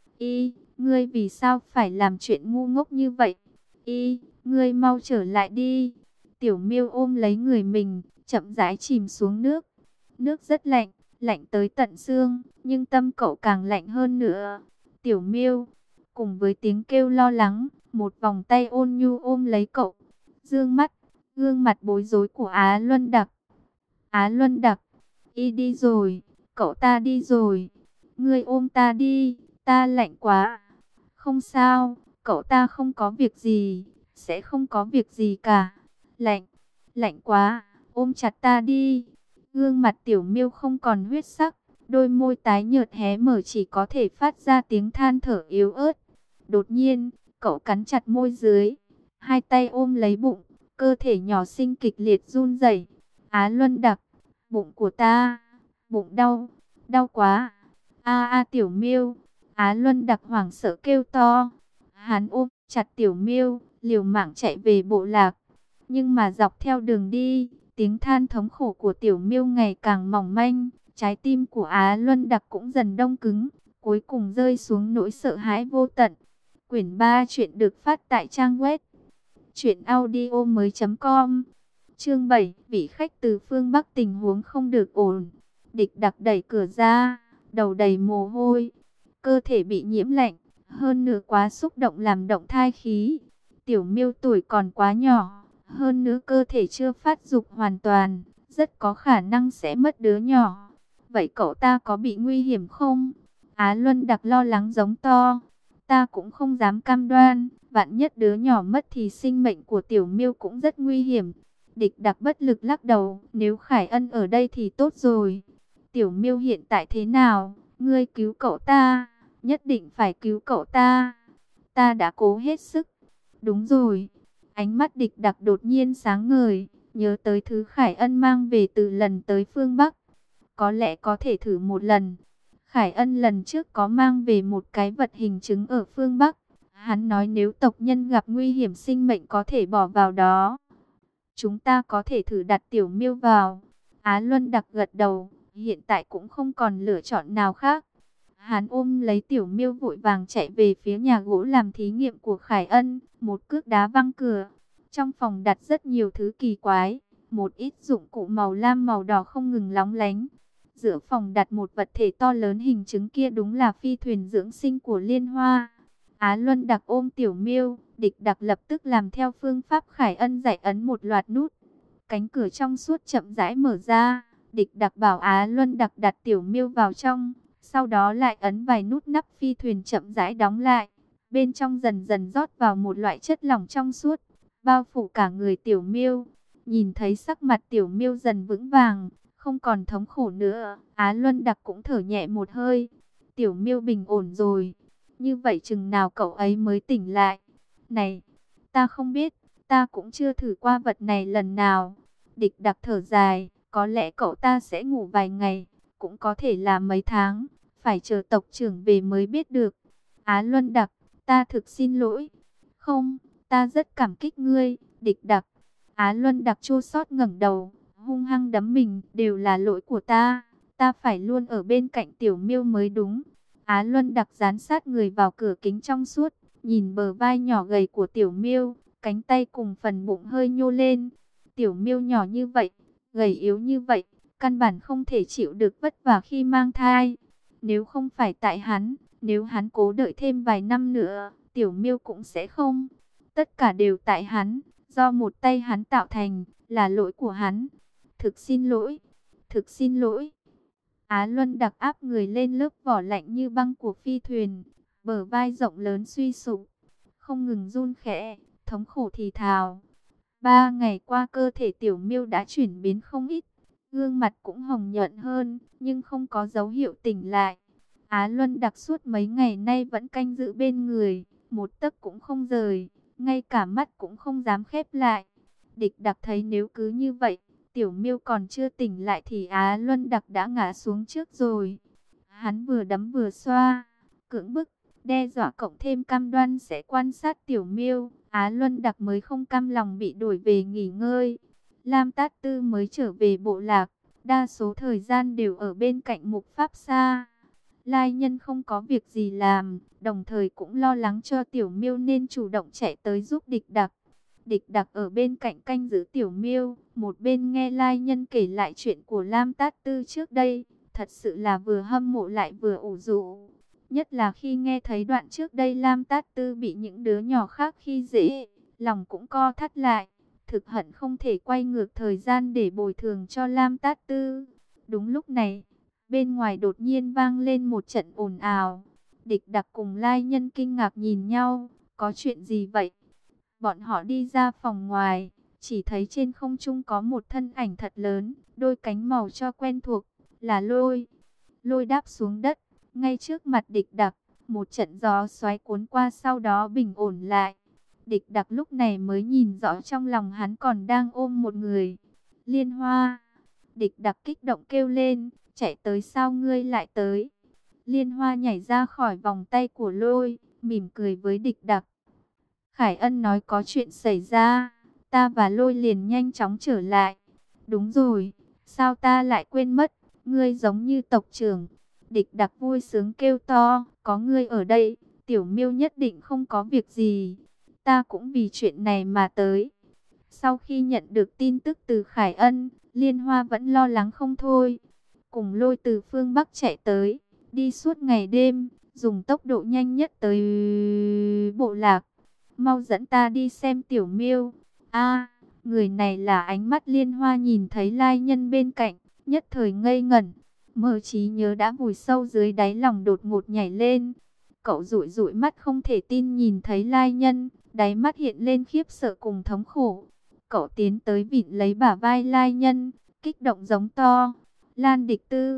Y, ngươi vì sao phải làm chuyện ngu ngốc như vậy? Y, ngươi mau trở lại đi. Tiểu Miêu ôm lấy người mình, chậm rãi chìm xuống nước. Nước rất lạnh, lạnh tới tận xương, nhưng tâm cậu càng lạnh hơn nữa. Tiểu Miêu, cùng với tiếng kêu lo lắng, một vòng tay ôn nhu ôm lấy cậu. Dương mắt, gương mặt bối rối của Á Luân Đặc. Á Luân Đặc, Y đi rồi, cậu ta đi rồi. Ngươi ôm ta đi, ta lạnh quá. Không sao, cậu ta không có việc gì, sẽ không có việc gì cả. Lạnh, lạnh quá, ôm chặt ta đi. Gương mặt Tiểu Miêu không còn huyết sắc, đôi môi tái nhợt hé mở chỉ có thể phát ra tiếng than thở yếu ớt. Đột nhiên, cậu cắn chặt môi dưới, hai tay ôm lấy bụng, cơ thể nhỏ xinh kịch liệt run rẩy. Á Luân Đặc, bụng của ta, bụng đau, đau quá. A a Tiểu Miêu, Á Luân Đặc hoảng sợ kêu to. Hắn ôm chặt Tiểu Miêu, liều mạng chạy về bộ lạc. Nhưng mà dọc theo đường đi, tiếng than thống khổ của Tiểu Miêu ngày càng mỏng manh, trái tim của Á Luân Đặc cũng dần đông cứng, cuối cùng rơi xuống nỗi sợ hãi vô tận. Quyển ba chuyện được phát tại trang web truyện audio mới chấm com. Chương bảy, vị khách từ phương Bắc tình huống không được ổn. Địch Đặc đẩy cửa ra, đầu đầy mồ hôi, cơ thể bị nhiễm lạnh, hơn nữa quá xúc động làm động thai khí. Tiểu Miêu tuổi còn quá nhỏ, hơn nữa cơ thể chưa phát dục hoàn toàn, rất có khả năng sẽ mất đứa nhỏ. Vậy cậu ta có bị nguy hiểm không? Á Luân Đặc lo lắng giống to. Ta cũng không dám cam đoan, vạn nhất đứa nhỏ mất thì sinh mệnh của Tiểu Miêu cũng rất nguy hiểm. Địch Đặc bất lực lắc đầu, nếu Khải Ân ở đây thì tốt rồi. Tiểu Miêu hiện tại thế nào? Ngươi cứu cậu ta, nhất định phải cứu cậu ta. Ta đã cố hết sức. Đúng rồi. Ánh mắt Địch Đặc đột nhiên sáng ngời, nhớ tới thứ Khải Ân mang về từ lần tới phương Bắc. Có lẽ có thể thử một lần. Khải Ân lần trước có mang về một cái vật hình chứng ở phương Bắc. Hắn nói nếu tộc nhân gặp nguy hiểm sinh mệnh có thể bỏ vào đó. Chúng ta có thể thử đặt Tiểu Miêu vào. Á Luân Đặc gật đầu, hiện tại cũng không còn lựa chọn nào khác. Hắn ôm lấy Tiểu Miêu vội vàng chạy về phía nhà gỗ làm thí nghiệm của Khải Ân, một cước đá văng cửa. Trong phòng đặt rất nhiều thứ kỳ quái, một ít dụng cụ màu lam màu đỏ không ngừng lóng lánh. Giữa phòng đặt một vật thể to lớn hình chứng kia đúng là phi thuyền dưỡng sinh của Liên Hoa. Á Luân Đặc ôm Tiểu Miêu, Địch Đặc lập tức làm theo phương pháp Khải Ân dạy ấn một loạt nút. Cánh cửa trong suốt chậm rãi mở ra, Địch Đặc bảo Á Luân Đặc đặt Tiểu Miêu vào trong, sau đó lại ấn vài nút nắp phi thuyền chậm rãi đóng lại. Bên trong dần dần rót vào một loại chất lỏng trong suốt, bao phủ cả người Tiểu Miêu. Nhìn thấy sắc mặt Tiểu Miêu dần vững vàng, không còn thống khổ nữa, Á Luân Đặc cũng thở nhẹ một hơi. Tiểu Miêu bình ổn rồi. Như vậy chừng nào cậu ấy mới tỉnh lại? Này, ta không biết, ta cũng chưa thử qua vật này lần nào. Địch Đặc thở dài, có lẽ cậu ta sẽ ngủ vài ngày, cũng có thể là mấy tháng, phải chờ tộc trưởng về mới biết được. Á Luân Đặc, ta thực xin lỗi. Không, ta rất cảm kích ngươi, Địch Đặc. Á Luân Đặc chua xót ngẩng đầu, hung hăng đấm mình, đều là lỗi của ta, ta phải luôn ở bên cạnh Tiểu Miêu mới đúng. Á Luân Đặc dán sát người vào cửa kính trong suốt, nhìn bờ vai nhỏ gầy của Tiểu Miêu, cánh tay cùng phần bụng hơi nhô lên. Tiểu Miêu nhỏ như vậy, gầy yếu như vậy, căn bản không thể chịu được vất vả khi mang thai. Nếu không phải tại hắn, nếu hắn cố đợi thêm vài năm nữa, Tiểu Miêu cũng sẽ không. Tất cả đều tại hắn, do một tay hắn tạo thành, là lỗi của hắn. Thực xin lỗi, thực xin lỗi. Á Luân Đặc áp người lên lớp vỏ lạnh như băng của phi thuyền, bờ vai rộng lớn suy sụp, không ngừng run khẽ, thống khổ thì thào. Ba ngày qua cơ thể Tiểu Miêu đã chuyển biến không ít, gương mặt cũng hồng nhuận hơn, nhưng không có dấu hiệu tỉnh lại. Á Luân Đặc suốt mấy ngày nay vẫn canh giữ bên người, một tấc cũng không rời, ngay cả mắt cũng không dám khép lại. Địch Đặc thấy nếu cứ như vậy, Tiểu Miêu còn chưa tỉnh lại thì Á Luân Đặc đã ngã xuống trước rồi. Hắn vừa đấm vừa xoa, cưỡng bức, đe dọa cộng thêm cam đoan sẽ quan sát Tiểu Miêu. Á Luân Đặc mới không cam lòng bị đuổi về nghỉ ngơi. Lam Tát Tư mới trở về bộ lạc, đa số thời gian đều ở bên cạnh Mục Pháp Sa. Lai Nhân không có việc gì làm, đồng thời cũng lo lắng cho Tiểu Miêu nên chủ động chạy tới giúp Địch Đặc. Địch Đặc ở bên cạnh canh giữ Tiểu Miêu, một bên nghe Lai Nhân kể lại chuyện của Lam Tát Tư trước đây, thật sự là vừa hâm mộ lại vừa ủ rũ. Nhất là khi nghe thấy đoạn trước đây Lam Tát Tư bị những đứa nhỏ khác khi dễ, lòng cũng co thắt lại, thực hận không thể quay ngược thời gian để bồi thường cho Lam Tát Tư. Đúng lúc này, bên ngoài đột nhiên vang lên một trận ồn ào. Địch Đặc cùng Lai Nhân kinh ngạc nhìn nhau, có chuyện gì vậy? Bọn họ đi ra phòng ngoài, chỉ thấy trên không trung có một thân ảnh thật lớn, đôi cánh màu cho quen thuộc, là Lôi. Lôi đáp xuống đất, ngay trước mặt Địch Đặc, một trận gió xoáy cuốn qua sau đó bình ổn lại. Địch Đặc lúc này mới nhìn rõ trong lòng hắn còn đang ôm một người. Liên Hoa. Địch Đặc kích động kêu lên, chạy tới sao ngươi lại tới? Liên Hoa nhảy ra khỏi vòng tay của Lôi, mỉm cười với Địch Đặc. Khải Ân nói có chuyện xảy ra, ta và Lôi liền nhanh chóng trở lại. Đúng rồi, sao ta lại quên mất, ngươi giống như tộc trưởng. Địch Đặc vui sướng kêu to, có ngươi ở đây, Tiểu Miêu nhất định không có việc gì. Ta cũng vì chuyện này mà tới. Sau khi nhận được tin tức từ Khải Ân, Liên Hoa vẫn lo lắng không thôi. Cùng Lôi từ phương Bắc chạy tới, đi suốt ngày đêm, dùng tốc độ nhanh nhất tới bộ lạc. Mau dẫn ta đi xem Tiểu Miêu. A, người này là ánh mắt Liên Hoa nhìn thấy Lai Nhân bên cạnh, nhất thời ngây ngẩn. Mơ trí nhớ đã vùi sâu dưới đáy lòng đột ngột nhảy lên. Cậu dụi dụi mắt không thể tin nhìn thấy Lai Nhân, đáy mắt hiện lên khiếp sợ cùng thống khổ. Cậu tiến tới vịn lấy bả vai Lai Nhân, kích động giống to. Lan Địch Tư,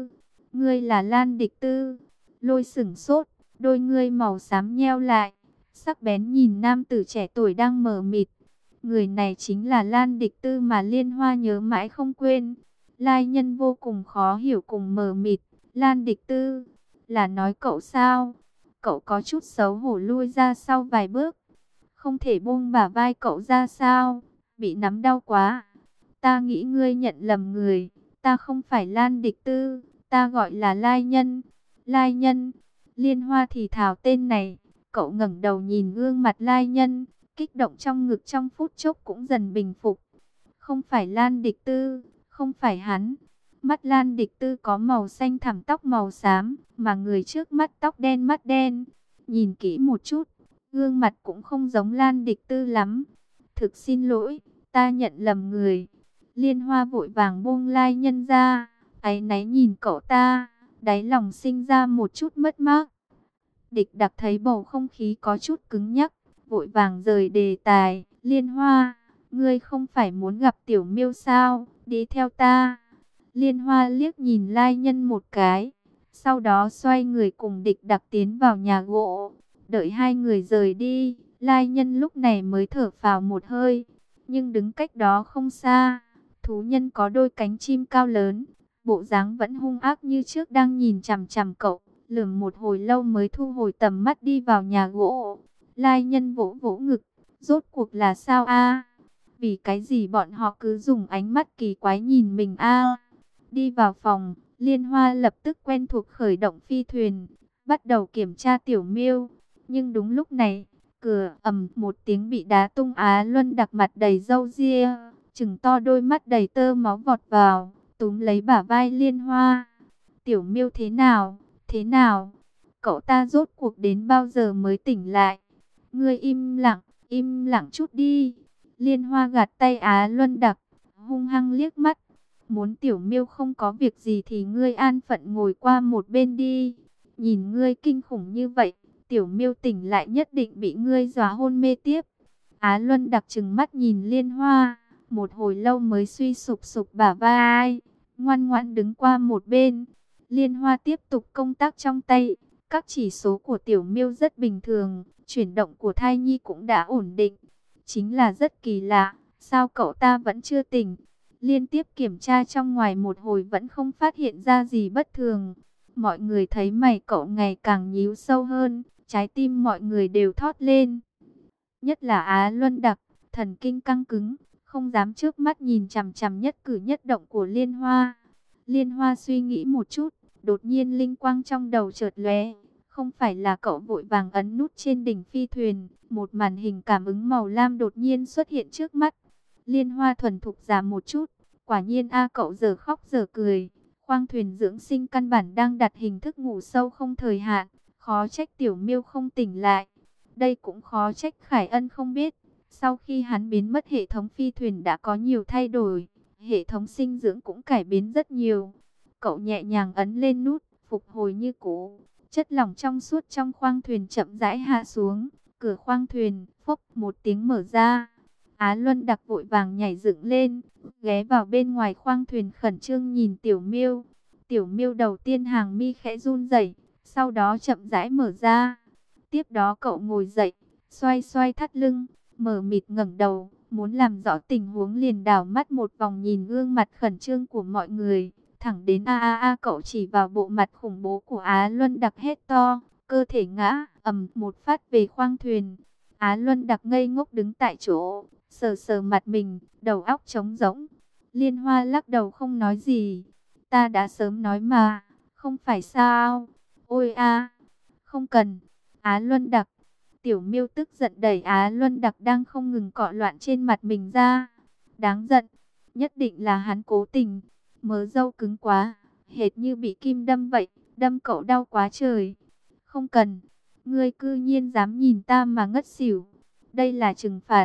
Ngươi là Lan Địch Tư. Lôi sửng sốt, đôi ngươi màu xám nheo lại, sắc bén nhìn nam tử trẻ tuổi đang mờ mịt. Người này chính là Lan Địch Tư mà Liên Hoa nhớ mãi không quên. Lai Nhân vô cùng khó hiểu cùng mờ mịt. Lan Địch Tư, là nói cậu sao? Cậu có chút xấu hổ lui ra sau vài bước. Không thể buông bả vai cậu ra sao? Bị nắm đau quá. Ta nghĩ ngươi nhận lầm người. Ta không phải Lan Địch Tư, ta gọi là Lai Nhân. Lai Nhân. Liên Hoa thì thào tên này. Cậu ngẩng đầu nhìn gương mặt Lai Nhân, kích động trong ngực trong phút chốc cũng dần bình phục. Không phải Lan Địch Tư, không phải hắn. Mắt Lan Địch Tư có màu xanh thẳm, tóc màu xám, mà người trước mắt tóc đen mắt đen. Nhìn kỹ một chút, gương mặt cũng không giống Lan Địch Tư lắm. Thực xin lỗi, ta nhận lầm người. Liên Hoa vội vàng buông Lai Nhân ra, áy náy nhìn cậu ta, đáy lòng sinh ra một chút mất mát. Địch Đặc thấy bầu không khí có chút cứng nhắc, vội vàng rời đề tài. Liên Hoa, ngươi không phải muốn gặp Tiểu Miêu sao? Đi theo ta. Liên Hoa liếc nhìn Lai Nhân một cái, sau đó xoay người cùng Địch Đặc tiến vào nhà gỗ. Đợi hai người rời đi, Lai Nhân lúc này mới thở phào một hơi. Nhưng đứng cách đó không xa, thú nhân có đôi cánh chim cao lớn, bộ dáng vẫn hung ác như trước đang nhìn chằm chằm cậu. Lườm một hồi lâu mới thu hồi tầm mắt đi vào nhà gỗ. Lai Nhân vỗ vỗ ngực, rốt cuộc là sao a? Vì cái gì bọn họ cứ dùng ánh mắt kỳ quái nhìn mình a? Đi vào phòng, Liên Hoa lập tức quen thuộc khởi động phi thuyền, bắt đầu kiểm tra Tiểu Miêu. Nhưng đúng lúc này, cửa ầm một tiếng bị đá tung. Á Luân Đặc mặt đầy râu ria, trừng to đôi mắt đầy tơ máu vọt vào, túm lấy bả vai Liên Hoa. Tiểu Miêu thế nào? Thế nào? Cậu ta rốt cuộc đến bao giờ mới tỉnh lại? Ngươi im lặng, im lặng chút đi. Liên Hoa gạt tay Á Luân Đặc, hung hăng liếc mắt. Muốn Tiểu Miêu không có việc gì thì ngươi an phận ngồi qua một bên đi. Nhìn ngươi kinh khủng như vậy, Tiểu Miêu tỉnh lại nhất định bị ngươi dọa hôn mê tiếp. Á Luân Đặc trừng mắt nhìn Liên Hoa, một hồi lâu mới suy sụp sụp bả vai, ngoan ngoãn đứng qua một bên. Liên Hoa tiếp tục công tác trong tay. Các chỉ số của Tiểu Miêu rất bình thường, chuyển động của thai nhi cũng đã ổn định. Chính là rất kỳ lạ, sao cậu ta vẫn chưa tỉnh? Liên tiếp kiểm tra trong ngoài một hồi vẫn không phát hiện ra gì bất thường. Mọi người thấy mày cậu ngày càng nhíu sâu hơn, trái tim mọi người đều thót lên. Nhất là Á Luân Đặc, thần kinh căng cứng, không dám trước mắt nhìn chằm chằm nhất cử nhất động của Liên Hoa. Liên Hoa suy nghĩ một chút, đột nhiên linh quang trong đầu chợt lóe. Không phải là cậu vội vàng ấn nút trên đỉnh phi thuyền, một màn hình cảm ứng màu lam đột nhiên xuất hiện trước mắt. Liên Hoa thuần thục giảm một chút, quả nhiên a cậu giờ khóc giờ cười. Khoang thuyền dưỡng sinh căn bản đang đặt hình thức ngủ sâu không thời hạn, khó trách Tiểu Miêu không tỉnh lại. Đây cũng khó trách Khải Ân không biết, sau khi hắn biến mất hệ thống phi thuyền đã có nhiều thay đổi, hệ thống sinh dưỡng cũng cải biến rất nhiều. Cậu nhẹ nhàng ấn lên nút, phục hồi như cũ. Chất lỏng trong suốt trong khoang thuyền chậm rãi hạ xuống, cửa khoang thuyền phốc một tiếng mở ra. Á Luân Đặc vội vàng nhảy dựng lên, ghé vào bên ngoài khoang thuyền khẩn trương nhìn Tiểu Miêu. Tiểu Miêu đầu tiên hàng mi khẽ run rẩy, sau đó chậm rãi mở ra. Tiếp đó cậu ngồi dậy, xoay xoay thắt lưng, mờ mịt ngẩng đầu, muốn làm rõ tình huống liền đảo mắt một vòng nhìn gương mặt khẩn trương của mọi người. Thẳng đến a a a cậu chỉ vào bộ mặt khủng bố của Á Luân Đặc hét to, cơ thể ngã ầm một phát về khoang thuyền. Á Luân Đặc ngây ngốc đứng tại chỗ, sờ sờ mặt mình, đầu óc trống rỗng. Liên Hoa lắc đầu không nói gì. Ta đã sớm nói mà, không phải sao? Ôi a, không cần. Á Luân Đặc. Tiểu Miêu tức giận đẩy Á Luân Đặc đang không ngừng cọ loạn trên mặt mình ra. Đáng giận, nhất định là hắn cố tình. Mớ râu cứng quá, hệt như bị kim đâm vậy, đâm cậu đau quá trời. Không cần, ngươi cư nhiên dám nhìn ta mà ngất xỉu. Đây là trừng phạt.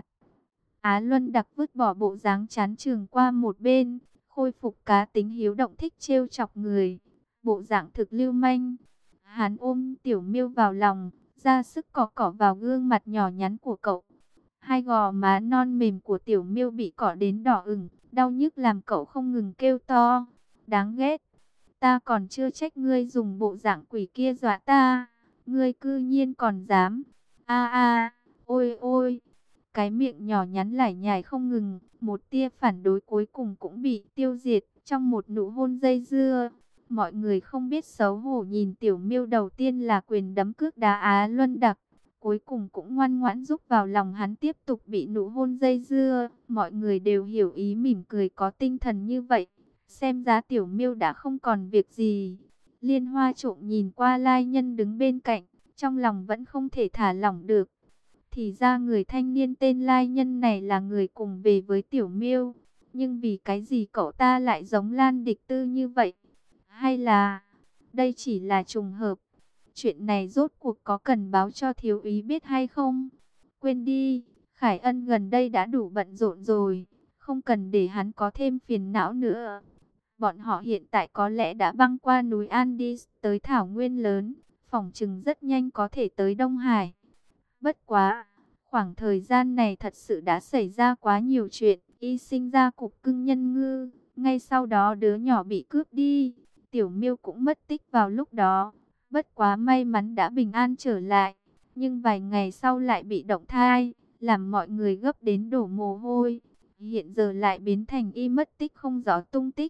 Á Luân Đặc vứt bỏ bộ dáng chán chường qua một bên, khôi phục cá tính hiếu động thích trêu chọc người. Bộ dạng thực lưu manh. Hắn ôm Tiểu Miêu vào lòng, ra sức cọ cọ vào gương mặt nhỏ nhắn của cậu. Hai gò má non mềm của Tiểu Miêu bị cọ đến đỏ ửng, đau nhức làm cậu không ngừng kêu to. Đáng ghét. Ta còn chưa trách ngươi dùng bộ dạng quỷ kia dọa ta, ngươi cư nhiên còn dám. A a, ôi ôi. Cái miệng nhỏ nhắn lải nhải không ngừng, một tia phản đối cuối cùng cũng bị tiêu diệt trong một nụ hôn dây dưa. Mọi người không biết xấu hổ nhìn Tiểu Miêu, đầu tiên là quyền đấm cước đá Á Luân Đặc, cuối cùng cũng ngoan ngoãn giúp vào lòng hắn tiếp tục bị nụ hôn dây dưa. Mọi người đều hiểu ý, mỉm cười, có tinh thần như vậy, xem ra Tiểu Miêu đã không còn việc gì. Liên Hoa trộm nhìn qua Lai Nhân đứng bên cạnh, trong lòng vẫn không thể thả lỏng được. Thì ra người thanh niên tên Lai Nhân này là người cùng về với Tiểu Miêu. Nhưng vì cái gì cậu ta lại giống Lan Địch Tư như vậy? Hay là đây chỉ là trùng hợp? Chuyện này rốt cuộc có cần báo cho thiếu úy biết hay không? Quên đi, Khải Ân gần đây đã đủ bận rộn rồi, không cần để hắn có thêm phiền não nữa. Bọn họ hiện tại có lẽ đã băng qua núi Andes tới thảo nguyên lớn, phỏng chừng rất nhanh có thể tới Đông Hải. Bất quá, khoảng thời gian này thật sự đã xảy ra quá nhiều chuyện. Y sinh ra cục cưng Nhân Ngư, ngay sau đó đứa nhỏ bị cướp đi. Tiểu Miêu cũng mất tích vào lúc đó. Bất quá may mắn đã bình an trở lại, nhưng vài ngày sau lại bị động thai, làm mọi người gấp đến đổ mồ hôi. Hiện giờ lại biến thành y mất tích không rõ tung tích.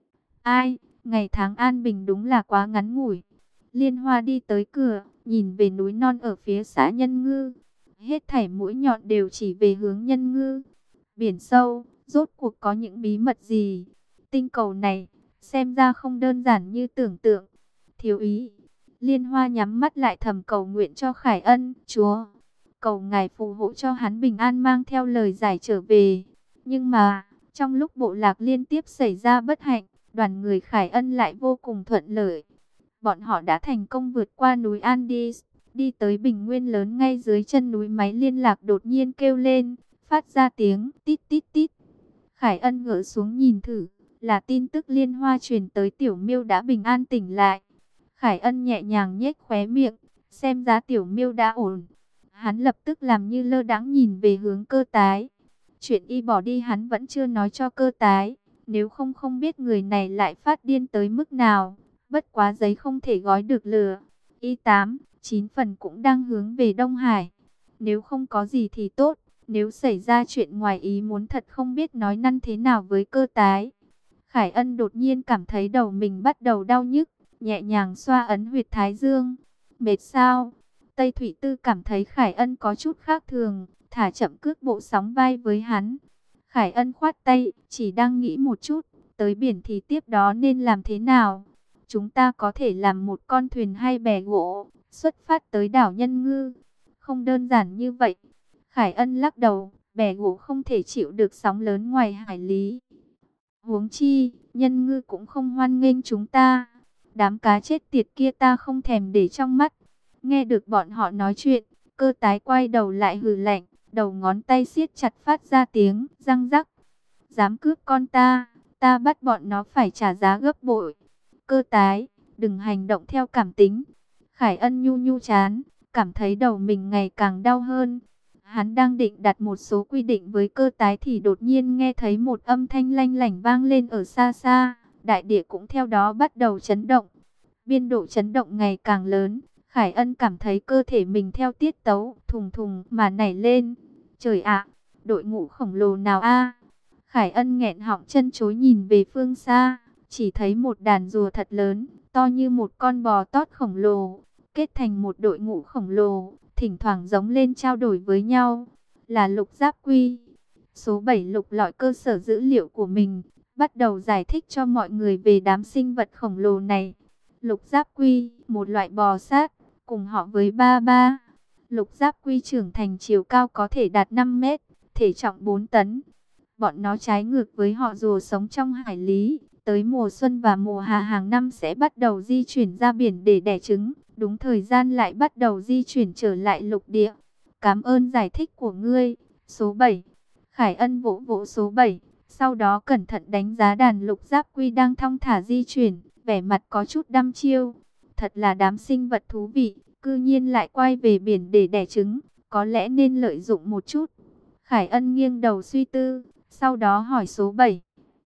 Ai, ngày tháng an bình đúng là quá ngắn ngủi. Liên Hoa đi tới cửa, nhìn về núi non ở phía xã Nhân Ngư. Hết thảy mũi nhọn đều chỉ về hướng Nhân Ngư. Biển sâu, rốt cuộc có những bí mật gì? Tinh cầu này, xem ra không đơn giản như tưởng tượng. Thiếu ý, Liên Hoa nhắm mắt lại thầm cầu nguyện cho Khải Ân. Chúa, cầu ngài phù hộ cho hắn bình an mang theo lời giải trở về. Nhưng mà, trong lúc bộ lạc liên tiếp xảy ra bất hạnh, đoàn người Khải Ân lại vô cùng thuận lợi. Bọn họ đã thành công vượt qua núi Andes, đi tới bình nguyên lớn ngay dưới chân núi. Máy liên lạc đột nhiên kêu lên, phát ra tiếng tít tít tít. Khải Ân ngỡ xuống nhìn thử, là tin tức Liên Hoa truyền tới Tiểu Miêu đã bình an tỉnh lại. Khải Ân nhẹ nhàng nhếch khóe miệng, xem ra Tiểu Miêu đã ổn. Hắn lập tức làm như lơ đãng nhìn về hướng Cơ Tái. Chuyện y bỏ đi hắn vẫn chưa nói cho Cơ Tái, nếu không không biết người này lại phát điên tới mức nào. Bất quá giấy không thể gói được lửa, y tám, chín phần cũng đang hướng về Đông Hải. Nếu không có gì thì tốt, nếu xảy ra chuyện ngoài ý muốn thật không biết nói năng thế nào với Cơ Tái. Khải Ân đột nhiên cảm thấy đầu mình bắt đầu đau nhức, nhẹ nhàng xoa ấn huyệt thái dương. Mệt sao? Tây Thủy Tư cảm thấy Khải Ân có chút khác thường, thả chậm cước bộ sóng vai với hắn. Khải Ân khoát tay, chỉ đang nghĩ một chút, tới biển thì tiếp đó nên làm thế nào? Chúng ta có thể làm một con thuyền hay bè gỗ, xuất phát tới đảo Nhân Ngư. Không đơn giản như vậy. Khải Ân lắc đầu, bè gỗ không thể chịu được sóng lớn ngoài hải lý. Huống chi, Nhân Ngư cũng không hoan nghênh chúng ta. Đám cá chết tiệt kia ta không thèm để trong mắt. Nghe được bọn họ nói chuyện, Cơ Tái quay đầu lại hừ lạnh, đầu ngón tay siết chặt phát ra tiếng răng rắc. Dám cướp con ta, ta bắt bọn nó phải trả giá gấp bội. Cơ Tái, đừng hành động theo cảm tính. Khải Ân nhu nhu chán, cảm thấy đầu mình ngày càng đau hơn. Hắn đang định đặt một số quy định với Cơ Tái thì đột nhiên nghe thấy một âm thanh lanh lảnh vang lên ở xa xa. Đại địa cũng theo đó bắt đầu chấn động. Biên độ chấn động ngày càng lớn. Khải Ân cảm thấy cơ thể mình theo tiết tấu thùng thùng mà nảy lên. Trời ạ, đội ngũ khổng lồ nào a? Khải Ân nghẹn họng chân chối nhìn về phương xa, chỉ thấy một đàn rùa thật lớn, to như một con bò tót khổng lồ, kết thành một đội ngũ khổng lồ, thỉnh thoảng giống lên trao đổi với nhau. Là Lục Giáp Quy. Số bảy lục lọi cơ sở dữ liệu của mình, bắt đầu giải thích cho mọi người về đám sinh vật khổng lồ này. Lục Giáp Quy, một loại bò sát, cùng họ với ba ba. Lục Giáp Quy trưởng thành chiều cao có thể đạt năm mét, thể trọng bốn tấn. Bọn nó trái ngược với họ rùa sống trong hải lý, tới mùa xuân và mùa hạ hàng năm sẽ bắt đầu di chuyển ra biển để đẻ trứng, đúng thời gian lại bắt đầu di chuyển trở lại lục địa. Cảm ơn giải thích của ngươi, số bảy. Khải Ân vỗ vỗ số bảy, sau đó cẩn thận đánh giá đàn Lục Giáp Quy đang thong thả di chuyển, vẻ mặt có chút đăm chiêu. Thật là đám sinh vật thú vị, cư nhiên lại quay về biển để đẻ trứng, có lẽ nên lợi dụng một chút. Khải Ân nghiêng đầu suy tư, sau đó hỏi số bảy.